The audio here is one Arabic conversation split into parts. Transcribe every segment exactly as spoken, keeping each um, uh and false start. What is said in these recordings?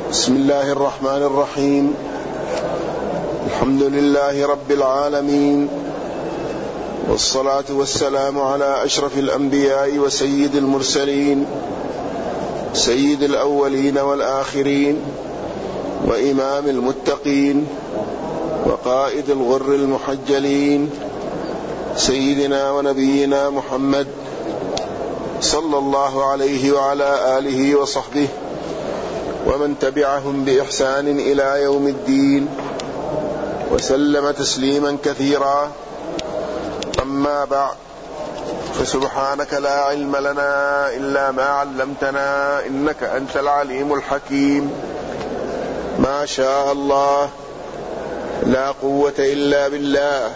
بسم الله الرحمن الرحيم. الحمد لله رب العالمين، والصلاة والسلام على أشرف الأنبياء وسيد المرسلين، سيد الأولين والآخرين، وإمام المتقين، وقائد الغر المحجلين، سيدنا ونبينا محمد صلى الله عليه وعلى آله وصحبه ومن تبعهم بإحسان إلى يوم الدين، وسلم تسليما كثيرا. أما بعد، فسبحانك لا علم لنا إلا ما علمتنا إنك أنت العليم الحكيم. ما شاء الله، لا قوة إلا بالله.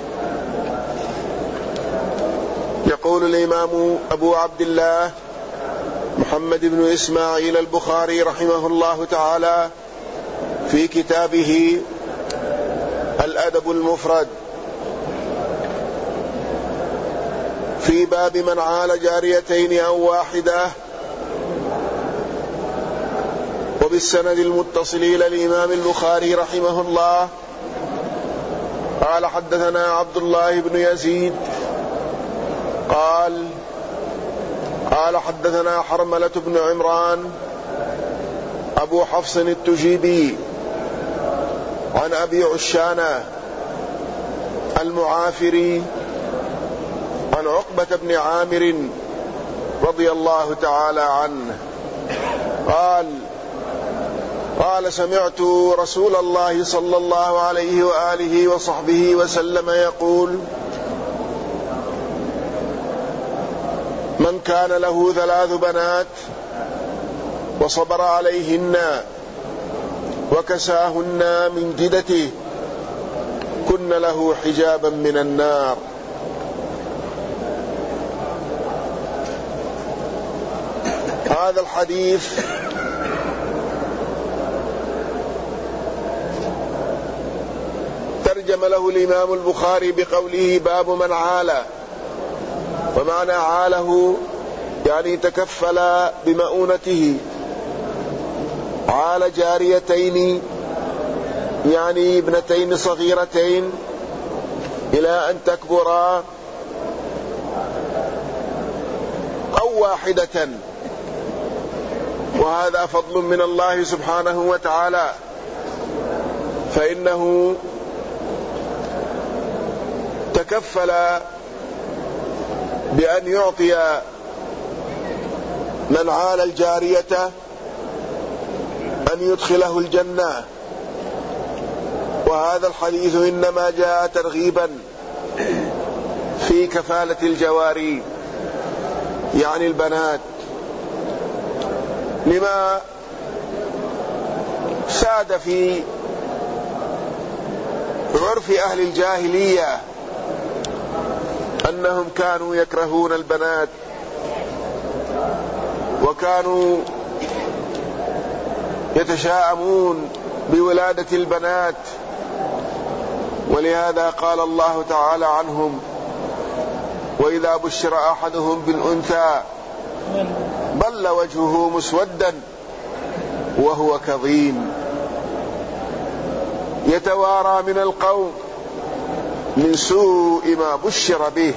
يقول الإمام أبو عبد الله محمد بن إسماعيل البخاري رحمه الله تعالى في كتابه الأدب المفرد في باب من عال جاريتين أو واحدة، وبالسند المتصل إلى الإمام البخاري رحمه الله قال: حدثنا عبد الله بن يزيد قال قال حدثنا حرملة بن عمران أبو حفص التجيبي عن أبي عشانة المعافري عن عقبة بن عامر رضي الله تعالى عنه قال قال سمعت رسول الله صلى الله عليه وآله وصحبه وسلم يقول: من كان له ثلاث بنات وصبر عليهن وكساهن من جدته كن له حجابا من النار. هذا الحديث ترجم له الإمام البخاري بقوله: باب من عال. ومعنى عاله يعني تكفل بمؤونته. عال جاريتين يعني ابنتين صغيرتين إلى أن تكبرا، أو واحدة، وهذا فضل من الله سبحانه وتعالى، فإنه تكفل بأن يعطي من عال الجارية أن يدخله الجنة. وهذا الحديث إنما جاء ترغيبا في كفالة الجواري يعني البنات، لما ساد في عرف أهل الجاهلية أنهم كانوا يكرهون البنات، وكانوا يتشاءمون بولادة البنات، ولهذا قال الله تعالى عنهم: وإذا بشر أحدهم بالأنثى ظل وجهه مسودا وهو كظيم يتوارى من القوم من سوء ما بشر به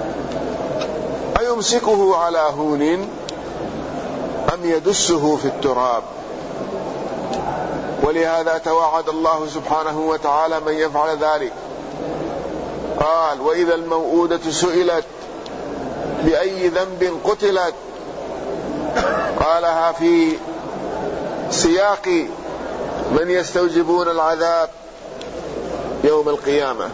أيمسكه على هون أم يدسه في التراب. ولهذا توعد الله سبحانه وتعالى من يفعل ذلك. قال: وإذا الموءودة سئلت بأي ذنب قتلت، قالها في سياق من يستوجبون العذاب يوم القيامة.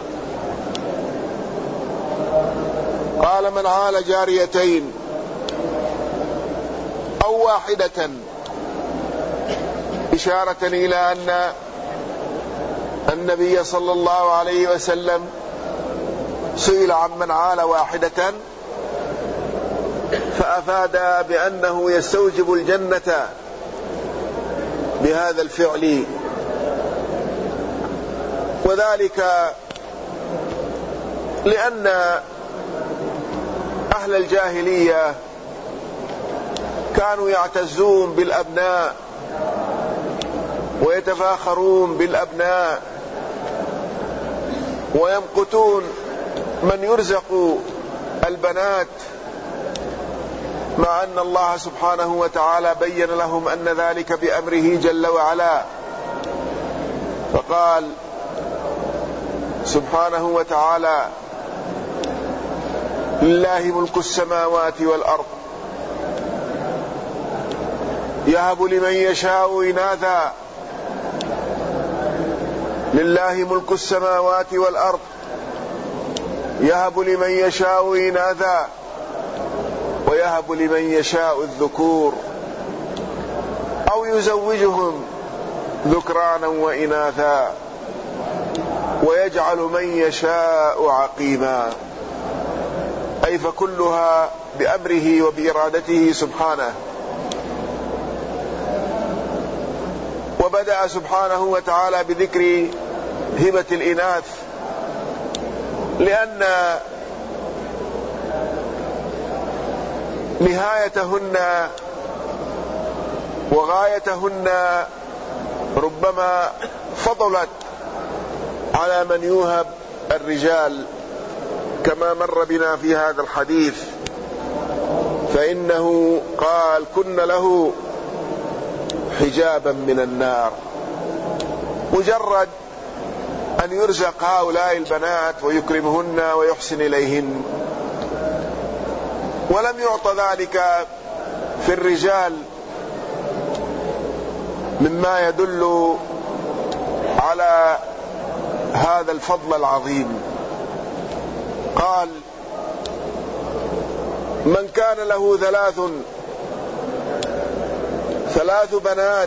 قال: من عال جاريتين أو واحدة، إشارة إلى أن النبي صلى الله عليه وسلم سئل عن من عال واحدة فأفاد بأنه يستوجب الجنة بهذا الفعل، وذلك لأن أهل الجاهلية كانوا يعتزون بالأبناء ويتفاخرون بالأبناء ويمقتون من يرزق البنات، مع أن الله سبحانه وتعالى بين لهم أن ذلك بأمره جل وعلا، فقال سبحانه وتعالى: لله ملك السماوات والأرض يهب لمن يشاء إناثا. لله ملك السماوات والأرض يهب لمن يشاء إناثا ويهب لمن يشاء الذكور أو يزوجهم ذكرانا وإناثا ويجعل من يشاء عقيما. أي فكلها بأمره وبإرادته سبحانه. وبدأ سبحانه وتعالى بذكر هبة الإناث، لأن نهايتهن وغايتهن ربما فضلت على من يوهب الرجال، كما مر بنا في هذا الحديث، فإنه قال: كن له حجابا من النار. مجرد أن يرزق هؤلاء البنات ويكرمهن ويحسن إليهن، ولم يعط ذلك في الرجال مما يدل على هذا الفضل العظيم. قال: من كان له ثلاث ثلاث بنات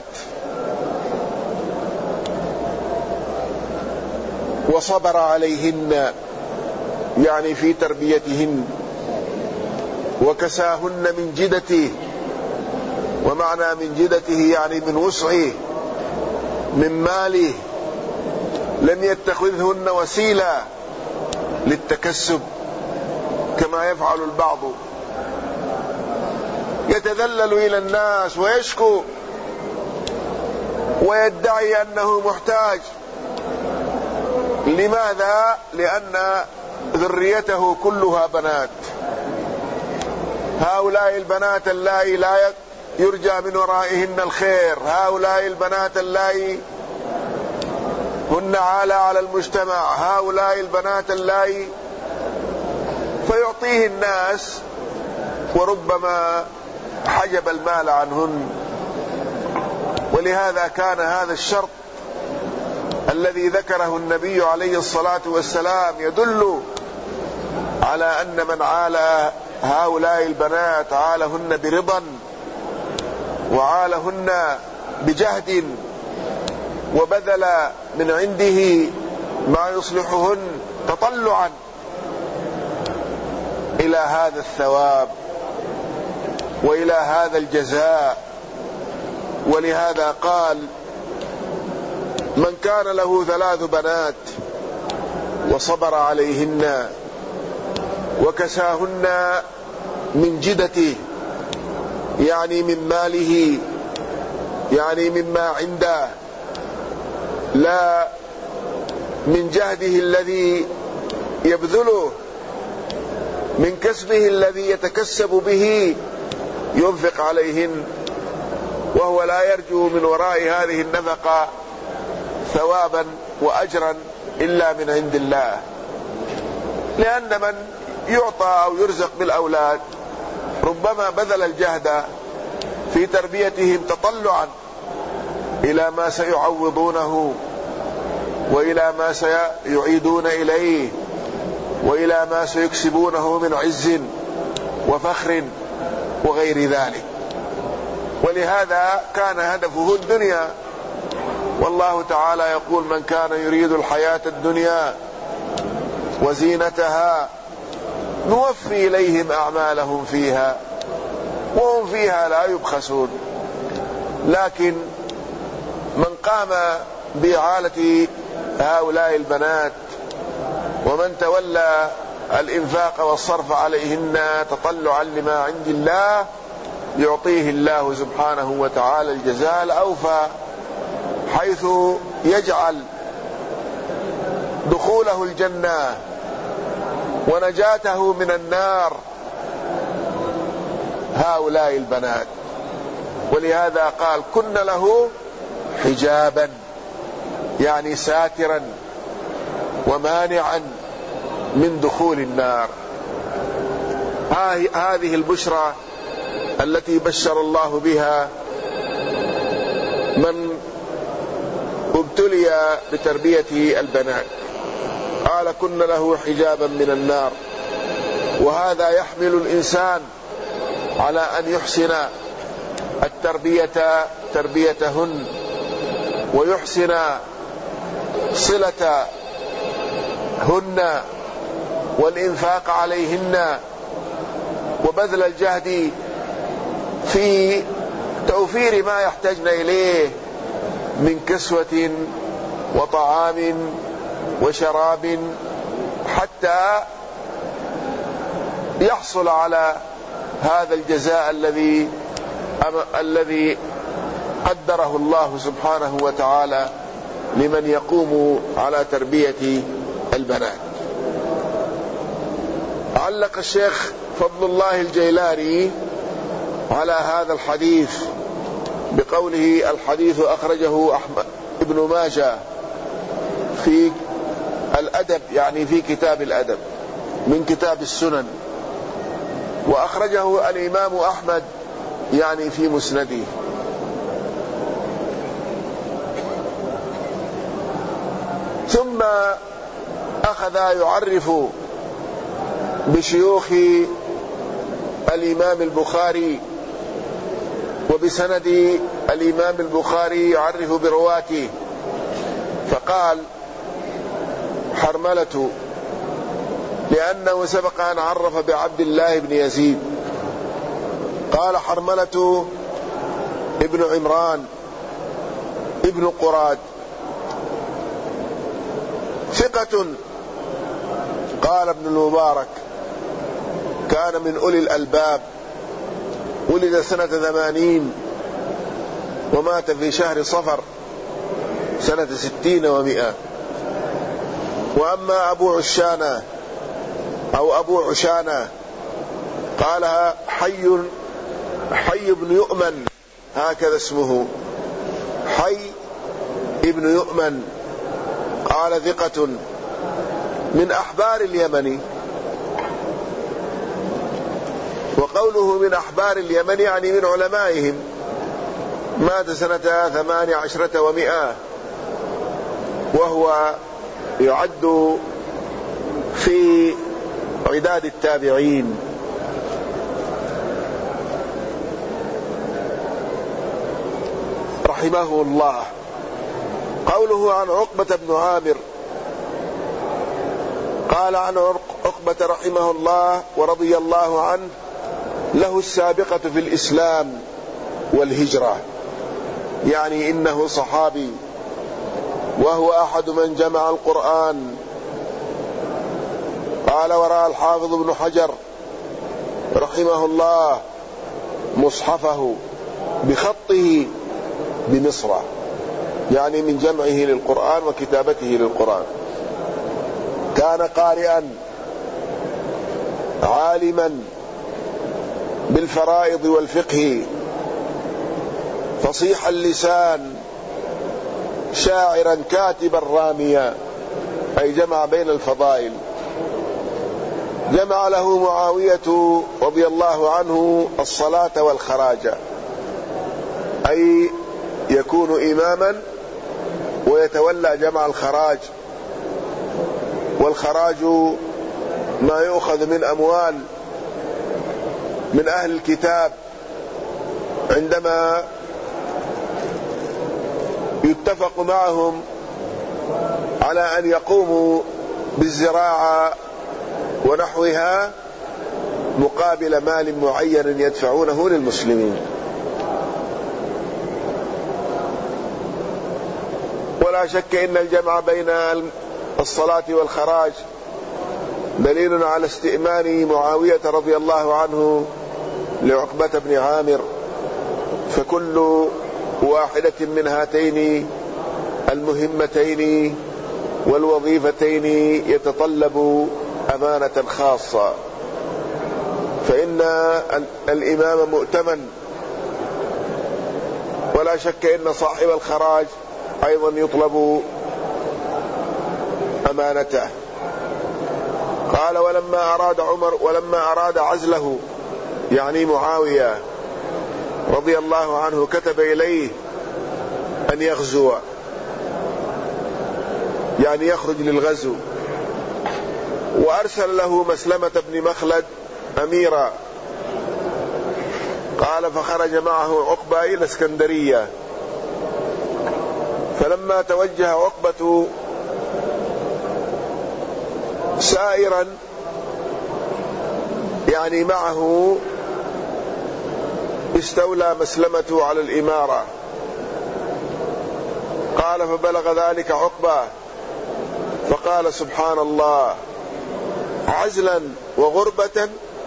وصبر عليهن، يعني في تربيتهن، وكساهن من جدته، ومعنى من جدته يعني من وسعه، من ماله، لم يتخذهن وسيلة للتكسب كما يفعل البعض، يتذلل إلى الناس ويشكو ويدعي أنه محتاج. لماذا؟ لأن ذريته كلها بنات. هؤلاء البنات اللائي لا يرجى من ورائهن الخير، هؤلاء البنات اللائي هن عالة على المجتمع، هؤلاء البنات اللائي، فيعطيه الناس وربما حجب المال عنهن. ولهذا كان هذا الشرط الذي ذكره النبي عليه الصلاة والسلام يدل على أن من عال هؤلاء البنات عالهن برضا وعالهن بجهد وبذل من عنده ما يصلحهن تطلعا إلى هذا الثواب وإلى هذا الجزاء. ولهذا قال: من كان له ثلاث بنات وصبر عليهن وكساهن من جدته، يعني من ماله، يعني مما عنده، لا من جهده الذي يبذله، من كسبه الذي يتكسب به ينفق عليهن، وهو لا يرجو من وراء هذه النفقة ثوابا وأجرا إلا من عند الله. لأن من يعطى أو يرزق بالأولاد ربما بذل الجهد في تربيتهم تطلعا إلى ما سيعوضونه وإلى ما سيعيدون إليه وإلى ما سيكسبونه من عز وفخر وغير ذلك. ولهذا كان هدفه الدنيا. والله تعالى يقول: من كان يريد الحياة الدنيا وزينتها نوفي إليهم أعمالهم فيها وهم فيها لا يبخسون. لكن من قام بإعالة هؤلاء البنات ومن تولى الإنفاق والصرف عليهن تطلعا لما عند الله يعطيه الله سبحانه وتعالى الجزاء الأوفى، حيث يجعل دخوله الجنة ونجاته من النار هؤلاء البنات. ولهذا قال كن له حجابا، يعني ساترا ومانعا من دخول النار. هذه البشرى التي بشر الله بها من ابتلي بتربية البنات. قال كن له حجابا من النار. وهذا يحمل الإنسان على أن يحسن التربية تربيتهن، ويحسن صلتهن والإنفاق عليهن، وبذل الجهد في توفير ما يحتاجن إليه من كسوة وطعام وشراب، حتى يحصل على هذا الجزاء الذي الذي قدره الله سبحانه وتعالى لمن يقوم على تربية البنات. علق الشيخ فضل الله الجيلاني على هذا الحديث بقوله: الحديث أخرجه أحمد ابن ماجه في الأدب، يعني في كتاب الأدب من كتاب السنن، وأخرجه الإمام أحمد يعني في مسنده. ثم أخذ يعرف بشيوخ الإمام البخاري وبسند الإمام البخاري، يعرف برواته، فقال: حرملة، لأنه سبق أن عرف بعبد الله بن يزيد. قال: حرملة ابن عمران ابن قراد ثقة. قال ابن المبارك: كان من أولي الألباب، ولد سنة ثمانين ومات في شهر صفر سنة ستين ومئة. وأما أبو عشانة أو أبو عشانة قالها حي حي بن يؤمن، هكذا اسمه، حي ابن يؤمن. قال: ثقة من أحبار اليمن. وقوله من أحبار اليمن يعني من علمائهم. مات سنة ثمان عشرة ومئة، وهو يعد في عداد التابعين. رحمه الله. قوله عن عقبة بن عامر، قال عن عقبة رحمه الله ورضي الله عنه: له السابقة في الإسلام والهجرة، يعني إنه صحابي، وهو أحد من جمع القرآن. قال: ورأى الحافظ ابن حجر رحمه الله مصحفه بخطه بمصر، يعني من جمعه للقرآن وكتابته للقرآن. كان قارئا عالما بالفرائض والفقه، فصيح اللسان، شاعرا كاتبا راميا، أي جمع بين الفضائل. جمع له معاوية رضي الله عنه الصلاة والخراج، أي يكون إماما ويتولى جمع الخراج. والخراج ما يؤخذ من أموال من أهل الكتاب عندما يتفق معهم على أن يقوموا بالزراعة ونحوها مقابل مال معين يدفعونه للمسلمين. ولا شك إن الجمع بين الصلاة والخراج دليل على استئمان معاوية رضي الله عنه لعقبة بن عامر، فكل واحدة من هاتين المهمتين والوظيفتين يتطلب أمانة خاصة، فإن الإمام مؤتمن، ولا شك أن صاحب الخراج أيضا يطلب أمانته. قال: ولما أراد عمر ولما أراد عزله، يعني معاوية رضي الله عنه، كتب إليه أن يغزو، يعني يخرج للغزو، وأرسل له مسلمة بن مخلد أميرا. قال: فخرج معه عقبة إلى اسكندرية، فلما توجه عقبة سائرا، يعني معه، استولى مسلمة على الإمارة. قال: فبلغ ذلك عقبة فقال: سبحان الله، عزلا وغربة.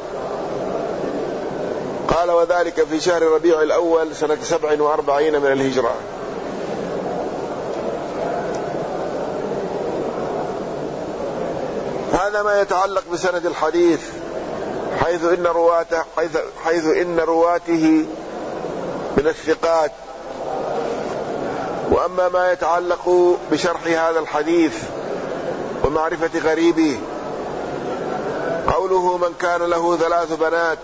قال: وذلك في شهر ربيع الأول سنة سبع وأربعين من الهجرة. هذا ما يتعلق بسند الحديث، حيث إن رواته حيث, حيث إن رواته من الثقات. وأما ما يتعلق بشرح هذا الحديث ومعرفة غريبه، قوله: من كان له ثلاث بنات،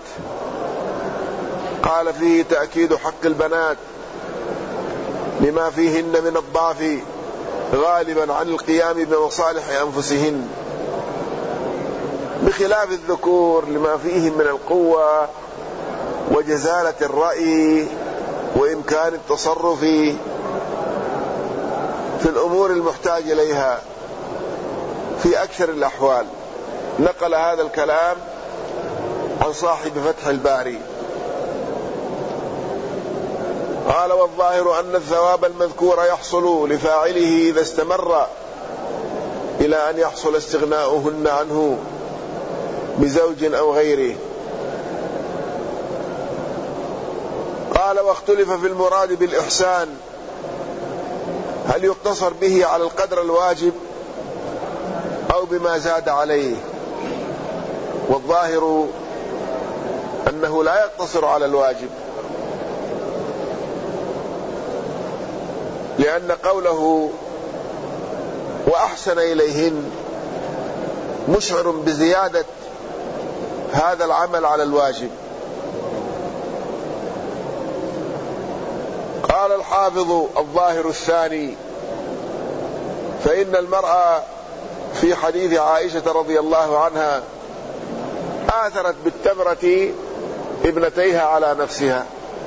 قال: فيه تأكيد حق البنات لما فيهن من الضعف غالبا عن القيام بمصالح أنفسهن، بخلاف الذكور لما فيهم من القوة وجزالة الرأي وإمكان التصرف في الأمور المحتاج إليها في أكثر الأحوال. نقل هذا الكلام عن صاحب فتح الباري. قال: والظاهر أن الثواب المذكور يحصل لفاعله إذا استمر إلى أن يحصل استغناؤهن عنه بزوج أو غيره. قال: واختلف في المراد بالإحسان، هل يقتصر به على القدر الواجب أو بما زاد عليه؟ والظاهر أنه لا يقتصر على الواجب، لأن قوله وأحسن إليهن مشعر بزيادة هذا العمل على الواجب. قال الحافظ: الظاهر الثاني، فإن المرأة في حديث عائشة رضي الله عنها آثرت بالتمرة ابنتيها على نفسها،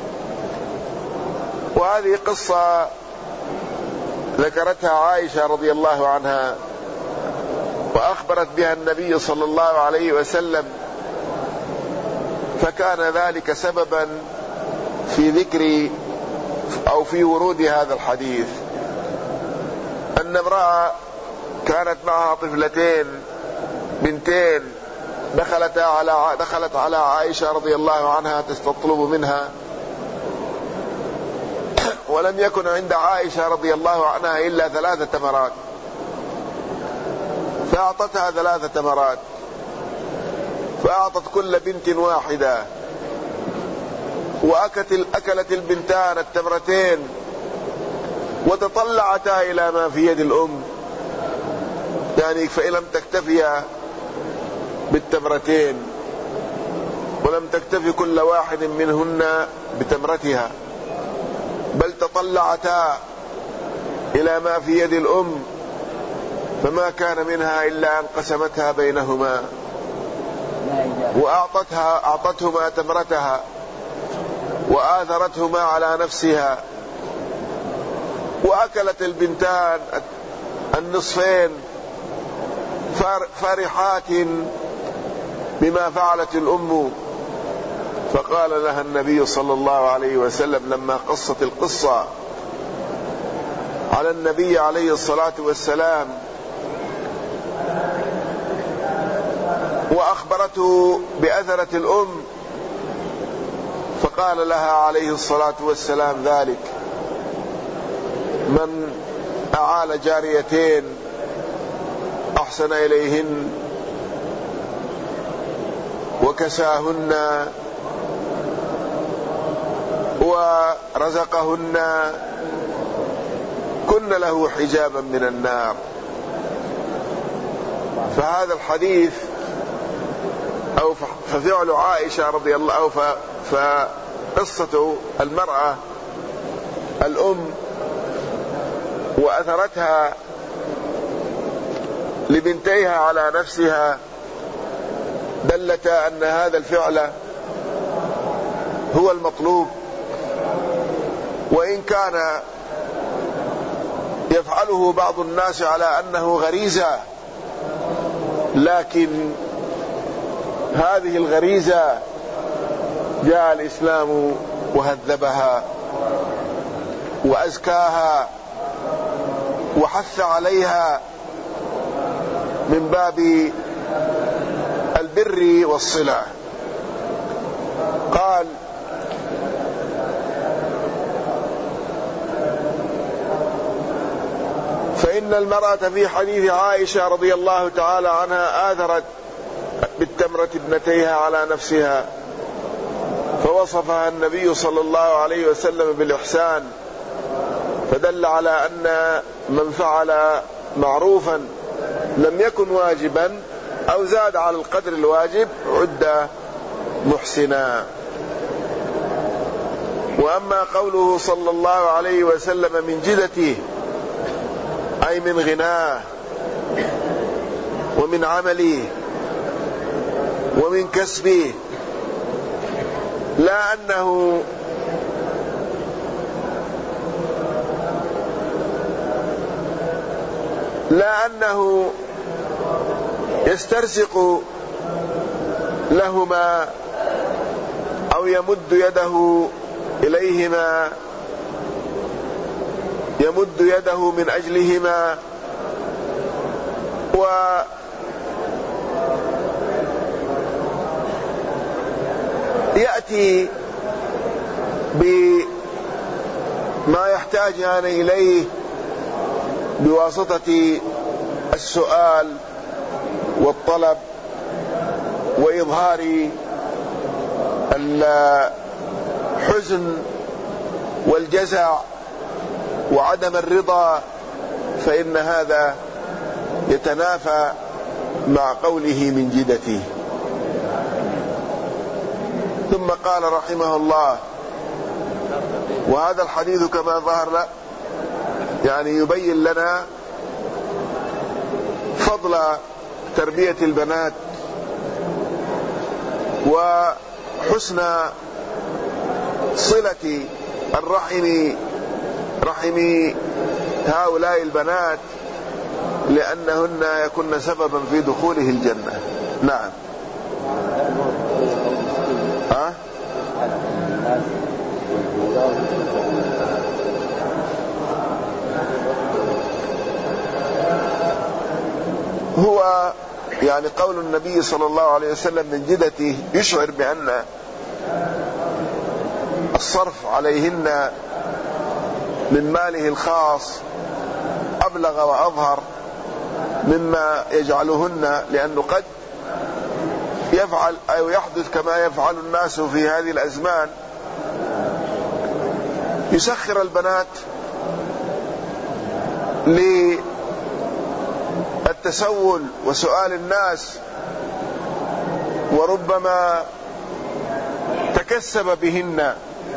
وهذه قصة ذكرتها عائشة رضي الله عنها وأخبرت بها النبي صلى الله عليه وسلم، فكان ذلك سببا في ذكر أو في ورود هذا الحديث، أن امرأة كانت معها طفلتين بنتين دخلت على دخلت على عائشة رضي الله عنها تستطلب منها، ولم يكن عند عائشة رضي الله عنها إلا ثلاثة تمرات، فأعطتها ثلاثة تمرات، فأعطت كل بنت واحدة، وأكلت البنتان التمرتين وتطلعتا إلى ما في يد الأم، يعني فإن لم تكتفي بالتمرتين ولم تكتفي كل واحد منهن بتمرتها، بل تطلعتا إلى ما في يد الأم، فما كان منها إلا أن قسمتها بينهما وأعطتها أعطتهما تمرتها وآثرتهما على نفسها، وأكلت البنتان النصفين فرحات بما فعلت الأم. فقال لها النبي صلى الله عليه وسلم لما قصت القصة على النبي عليه الصلاة والسلام وأخبرته بأثرة الأم، فقال لها عليه الصلاة والسلام ذلك: من أعال جاريتين أحسن إليهن وكساهن ورزقهن كن له حجابا من النار. فهذا الحديث أو ففعل عائشة رضي الله أو فقصة المرأة الأم وأثرتها لبنتيها على نفسها دلت أن هذا الفعل هو المطلوب، وإن كان يفعله بعض الناس على أنه غريزة، لكن هذه الغريزة جاء الإسلام وهذبها وأزكاها وحث عليها من باب البر والصلة. قال: فإن المرأة في حديث عائشة رضي الله تعالى عنها آثرت بالتمرة ابنتيها على نفسها، فوصفها النبي صلى الله عليه وسلم بالإحسان، فدل على أن من فعل معروفا لم يكن واجبا أو زاد على القدر الواجب عد محسنا. وأما قوله صلى الله عليه وسلم من جدته أي من غناه ومن عمله ومن كسبه، لا أنه لا أنه يسترزق لهما أو يمد يده إليهما يمد يده من أجلهما ويأتي بما يحتاجان إليه بواسطة السؤال والطلب وإظهار الحزن والجزع وعدم الرضا، فإن هذا يتنافى مع قوله من جدته. ثم قال رحمه الله: وهذا الحديث كما ظهر له يعني يبين لنا فضل تربية البنات وحسن صلة الرحم رحم هؤلاء البنات، لأنهن يكن سببا في دخوله الجنة. نعم. ها؟ هو يعني قول النبي صلى الله عليه وسلم من جدته يشعر بأن الصرف عليهن من ماله الخاص أبلغ وأظهر مما يجعلهن، لأنه قد يفعل أو يحدث كما يفعل الناس في هذه الأزمان، يسخر البنات للتسول وسؤال الناس، وربما تكسب بهن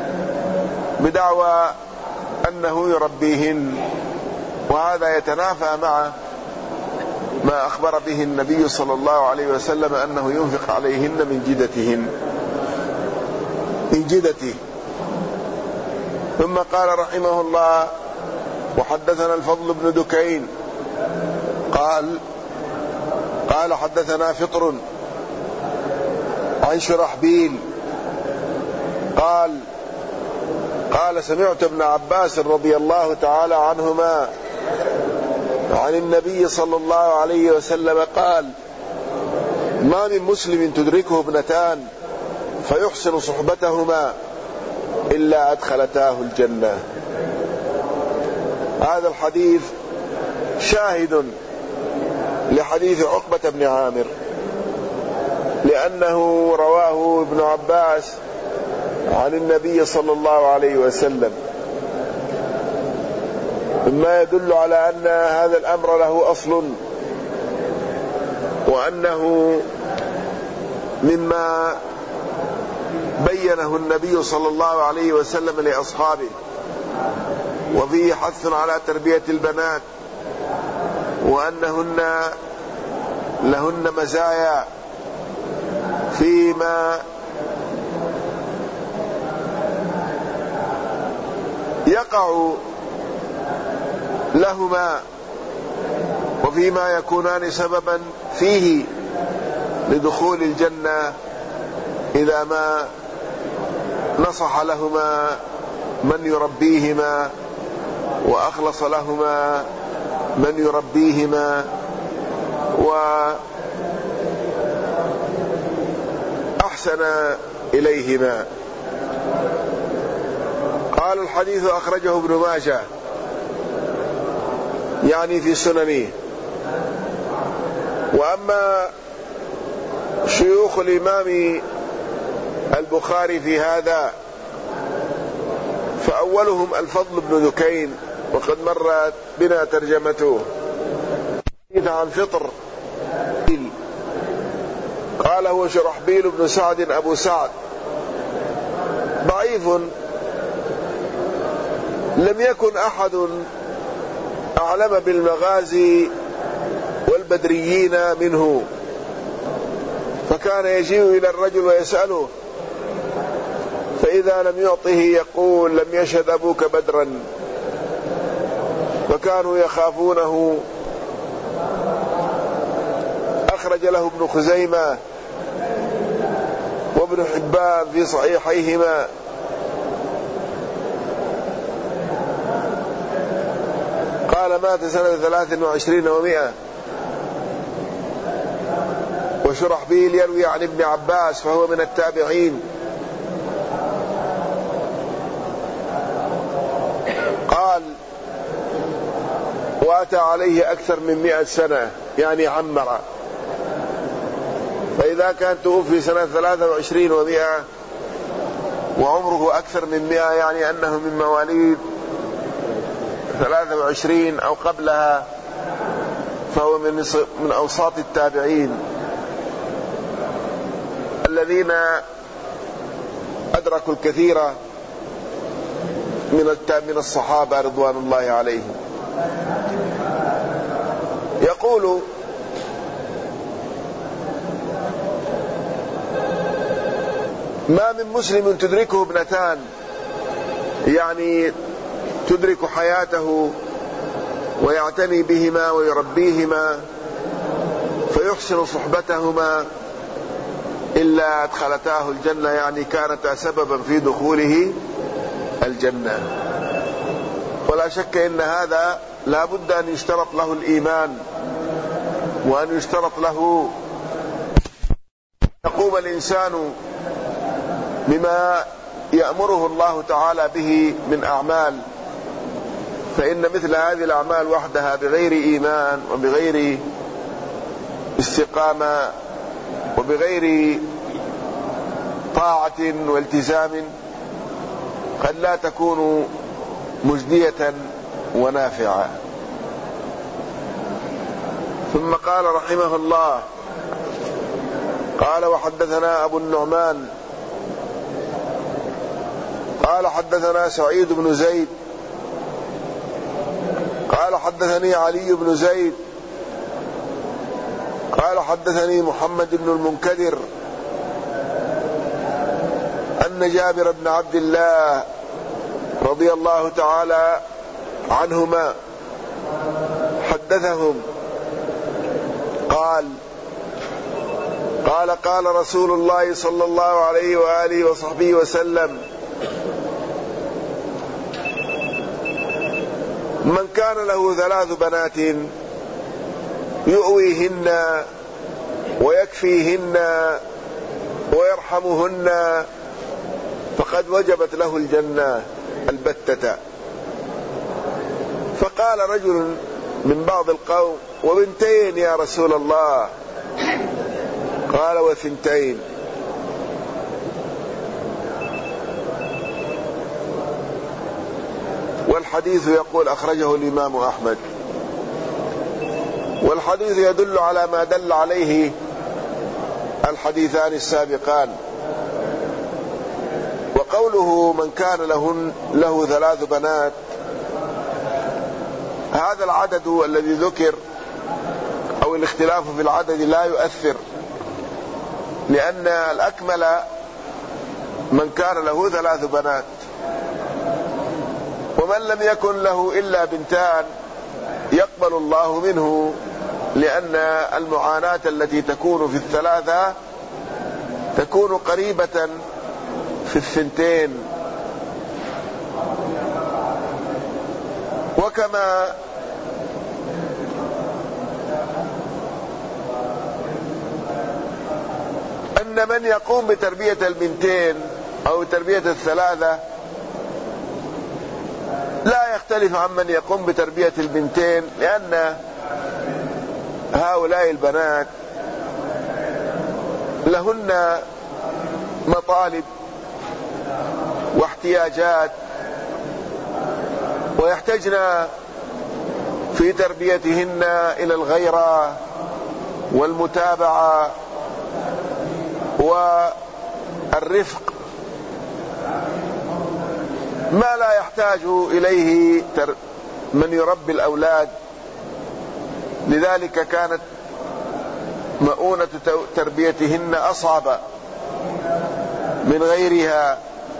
بدعوى أنه يربيهن، وهذا يتنافى مع ما أخبر به النبي صلى الله عليه وسلم أنه ينفق عليهن من جدتهن من جدته. ثم قال رحمه الله: وحدثنا الفضل بن دكين قال قال حدثنا فطر عن شرحبيل قال قال سمعت ابن عباس رضي الله تعالى عنهما عن النبي صلى الله عليه وسلم قال: ما من مسلم تدركه ابنتان فيحسن صحبتهما إلا أدخلتاه الجنة. هذا الحديث شاهد لحديث عقبة بن عامر، لأنه رواه ابن عباس عن النبي صلى الله عليه وسلم، مما يدل على أن هذا الأمر له أصل، وأنه مما بينه النبي صلى الله عليه وسلم لأصحابه، وفيه حث على تربية البنات، وأنهن لهن مزايا فيما يقع لهما وفيما يكونان سببا فيه لدخول الجنة إذا ما نصح لهما من يربيهما، وأخلص لهما من يربيهما، وأحسن إليهما. قال الحديث أخرجه ابن ماجه يعني في سننه. وأما شيوخ الإمام البخاري في هذا فأولهم الفضل بن ذكين، وقد مرت بنا ترجمته، عن فطر قال هو شرحبيل بن سعد أبو سعد، ضعيف، لم يكن أحد أعلم بالمغازي والبدريين منه، فكان يجيء إلى الرجل ويسأله، فإذا لم يعطه يقول لم يشهد أبوك بدرا، وكانوا يخافونه. أخرج له ابن خزيمة وابن حبان في صحيحيهما. قال مات سنة ثلاث وعشرين ومئة. وشرحبيل يروي عن ابن عباس فهو من التابعين. قال وأتى عليه أكثر من مئة سنة، يعني عمر، فإذا كان توفي سنة ثلاث وعشرين ومئة وعمره أكثر من مئة، يعني أنه من مواليد ثلاث وعشرين أو قبلها، فهو من من أوساط التابعين الذين أدركوا الكثير من من الصحابة رضوان الله عليهم. يقول ما من مسلم تدركه ابنتان، يعني تدرك حياته ويعتني بهما ويربيهما فيحسن صحبتهما إلا أدخلتاه الجنة، يعني كانتا سببا في دخوله الجنة. ولا شك إن هذا لا بد أن يشترط له الإيمان، وأن يشترط له يقوم الإنسان بما يأمره الله تعالى به من أعمال، فإن مثل هذه الأعمال وحدها بغير إيمان وبغير استقامة وبغير طاعة والتزام قد لا تكون مجدية ونافعة. ثم قال رحمه الله قال وحدثنا أبو النعمان قال حدثنا سعيد بن زيد قال حدثني علي بن زيد قال حدثني محمد بن المنكدر أن جابر بن عبد الله رضي الله تعالى عنهما حدثهم قال قال قال رسول الله صلى الله عليه وآله وصحبه وسلم من كان له ثلاث بنات يؤويهن ويكفيهن ويرحمهن فقد وجبت له الجنة البتة. فقال رجل من بعض القوم: وبنتين يا رسول الله؟ قال: وثنتين. والحديث يقول أخرجه الإمام أحمد. والحديث يدل على ما دل عليه الحديثان السابقان. وقوله من كان له, له ثلاث بنات، هذا العدد الذي ذكر أو الاختلاف في العدد لا يؤثر، لأن الأكمل من كان له ثلاث بنات، ومن لم يكن له إلا بنتان يقبل الله منه، لأن المعاناة التي تكون في الثلاثة تكون قريبة في الثنتين. وكما أن من يقوم بتربية البنتين أو تربية الثلاثة لا يختلف عن من يقوم بتربية البنتين، لأن هؤلاء البنات لهن مطالب واحتياجات، ويحتاجن في تربيتهن إلى الغيرة والمتابعة والرفق، ما لا يحتاج إليه من يربي الأولاد. لذلك كانت مؤونة تربيتهن أصعب من غيرها،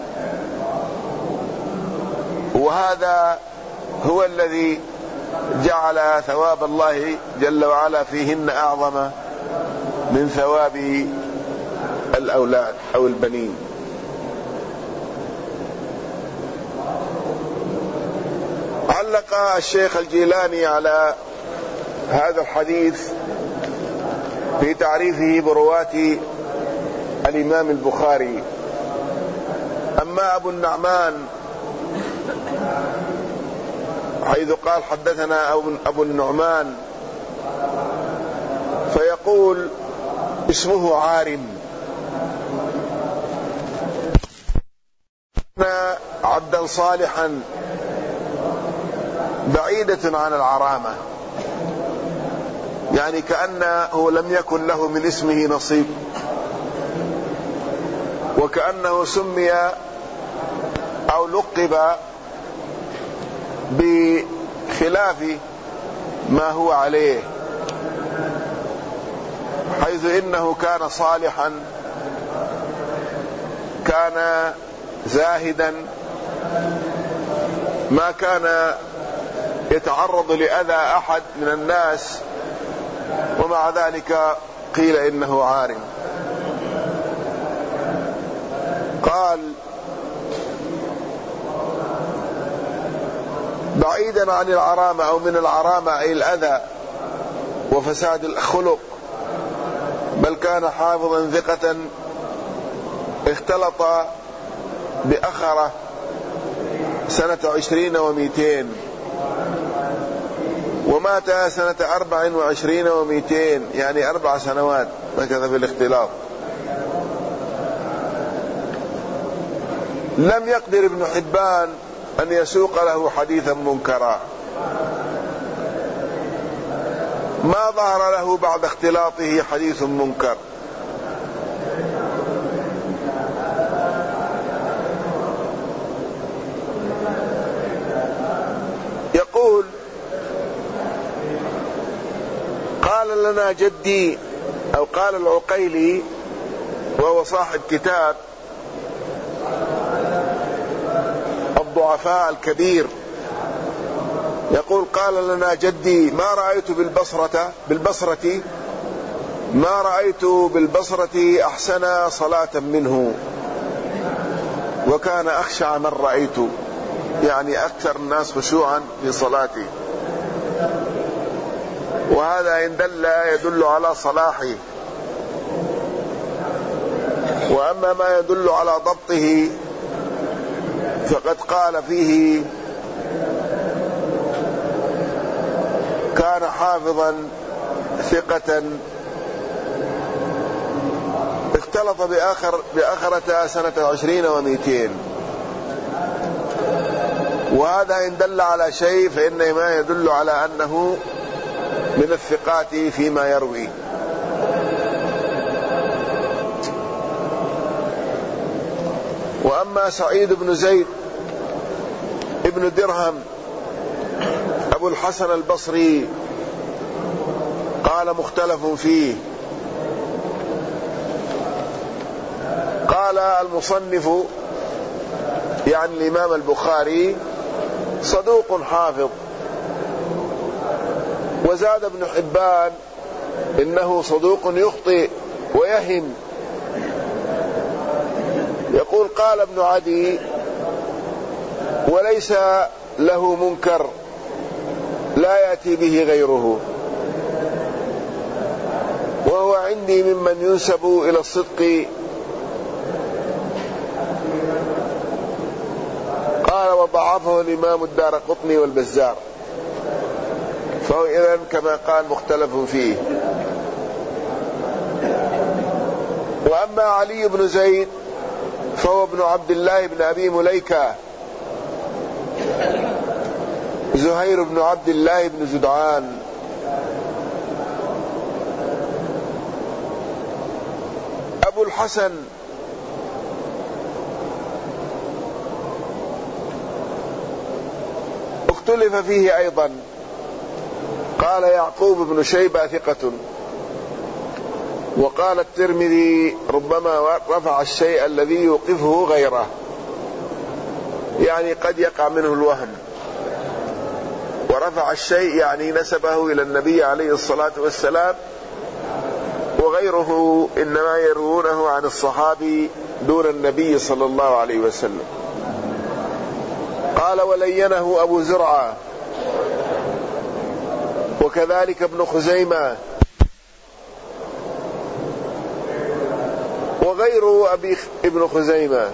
وهذا هو الذي جعل ثواب الله جل وعلا فيهن أعظم من ثواب الأولاد أو البنين. علق الشيخ الجيلاني على هذا الحديث في تعريفه برواة الإمام البخاري. أما أبو النعمان حيث قال حدثنا أبو النعمان فيقول اسمه عارم، عبدا صالحا بعيدة عن العرامة، يعني كأنه لم يكن له من اسمه نصيب، وكأنه سمي أو لقب بخلاف ما هو عليه، حيث إنه كان صالحا، كان زاهدا، ما كان يتعرض لأذى أحد من الناس، ومع ذلك قيل إنه عارم. قال بعيدا عن العرامة أو من العرامة أي الأذى وفساد الخلق، بل كان حافظا ثقة اختلط بأخرة سنة عشرين ومئتين، ومات سنة أربع وعشرين ومئتين، يعني أربع سنوات مكث في الاختلاط. لم يقدر ابن حبان أن يسوق له حديثا منكرا، ما ظهر له بعد اختلاطه حديث منكر. يقول قال لنا جدي، أو قال العقيلي وهو صاحب كتاب الضعفاء الكبير، يقول قال لنا جدي ما رأيت بالبصرة بالبصرة ما رأيت بالبصرة أحسن صلاة منه، وكان أخشع من رأيت، يعني أكثر الناس خشوعا في صلاته، وهذا إن دل يدل على صلاحه. وأما ما يدل على ضبطه فقد قال فيه وكان حافظا ثقة. اختلط بآخر بآخرة سنة عشرين ومئتين، وهذا إن دل على شيء فإنما يدل على أنه من الثقات فيما يروي. وأما سعيد بن زيد ابن درهم أبو الحسن البصري قال مختلف فيه. قال المصنف يعني الإمام البخاري صدوق حافظ، وزاد ابن حبان إنه صدوق يخطئ ويهم. يقول قال ابن عدي وليس له منكر لا يأتي به غيره، وهو عندي ممن ينسب إلى الصدق. قال وضعفه الإمام الدارقطني والبزار، فهو إذن كما قال مختلف فيه. وأما علي بن زيد فهو ابن عبد الله بن أبي مليكة زهير بن عبد الله بن زدعان. أبو الحسن اختلف فيه أيضا. قال يعقوب بن شيبة ثقة، وقال الترمذي ربما رفع الشيء الذي يوقفه غيره، يعني قد يقع منه الوهم. ورفع الشيء يعني نسبه إلى النبي عليه الصلاة والسلام، وغيره إنما يروونه عن الصحابي دون النبي صلى الله عليه وسلم. قال ولينه أبو زرعة وكذلك ابن خزيمة وغير أبي ابن خزيمة.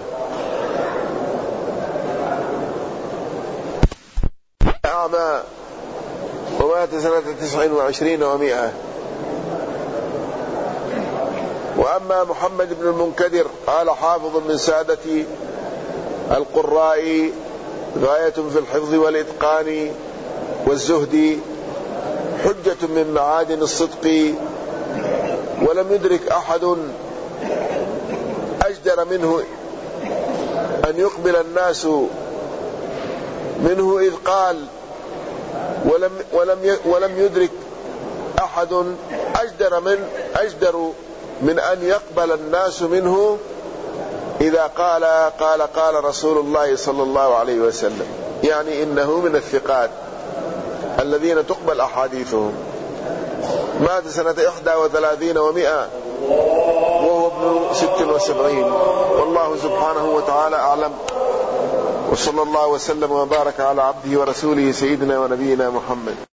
أعمى ومات سنة تسع وعشرين ومائة. وأما محمد بن المنكدر قال حافظ من سادة القراء، غاية في الحفظ والإتقان والزهد، حجة من معادن الصدق، ولم يدرك أحد أجدر منه أن يقبل الناس منه إذ قال ولم, ولم, ولم يدرك أحد أجدر من, أجدر من أن يقبل الناس منه إذا قال قال قال رسول الله صلى الله عليه وسلم، يعني إنه من الثقات الذين تقبل أحاديثهم. مات سنة إحدى وثلاثين ومائة وهو ابن ست وسبعين. والله سبحانه وتعالى أعلم، وصلى الله وسلم وبارك على عبده ورسوله سيدنا ونبينا محمد.